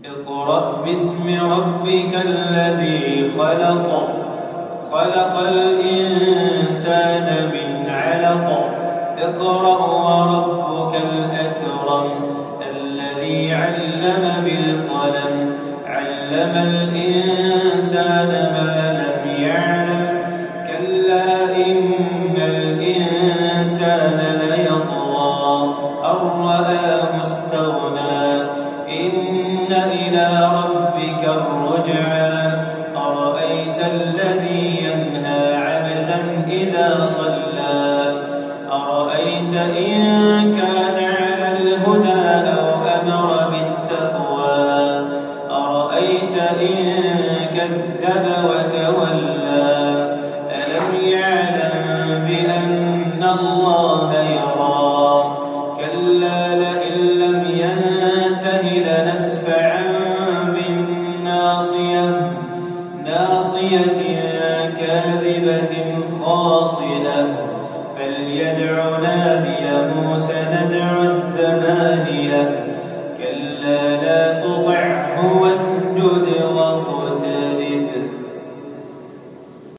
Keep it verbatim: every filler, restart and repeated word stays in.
اقرأ باسم ربك الذي خلق خلق الإنسان من علق اقرأ وربك الأكرم الذي علم بالقلم علم الإنسان ما لم يعلم كلا إن الإنسان ليطغى أن رآه استغنى إن إلى ربك الرجعى أرأيت الذي ينهى عبدا إذا صلى أرأيت إن كان على الهدى أو أمر بالتقوى أرأيت إن كذب وتولى ألم يعلم بأن الله يرى كلا لئن لم ينته لنسفعا بالناصية ناصية كاذبة خاطئة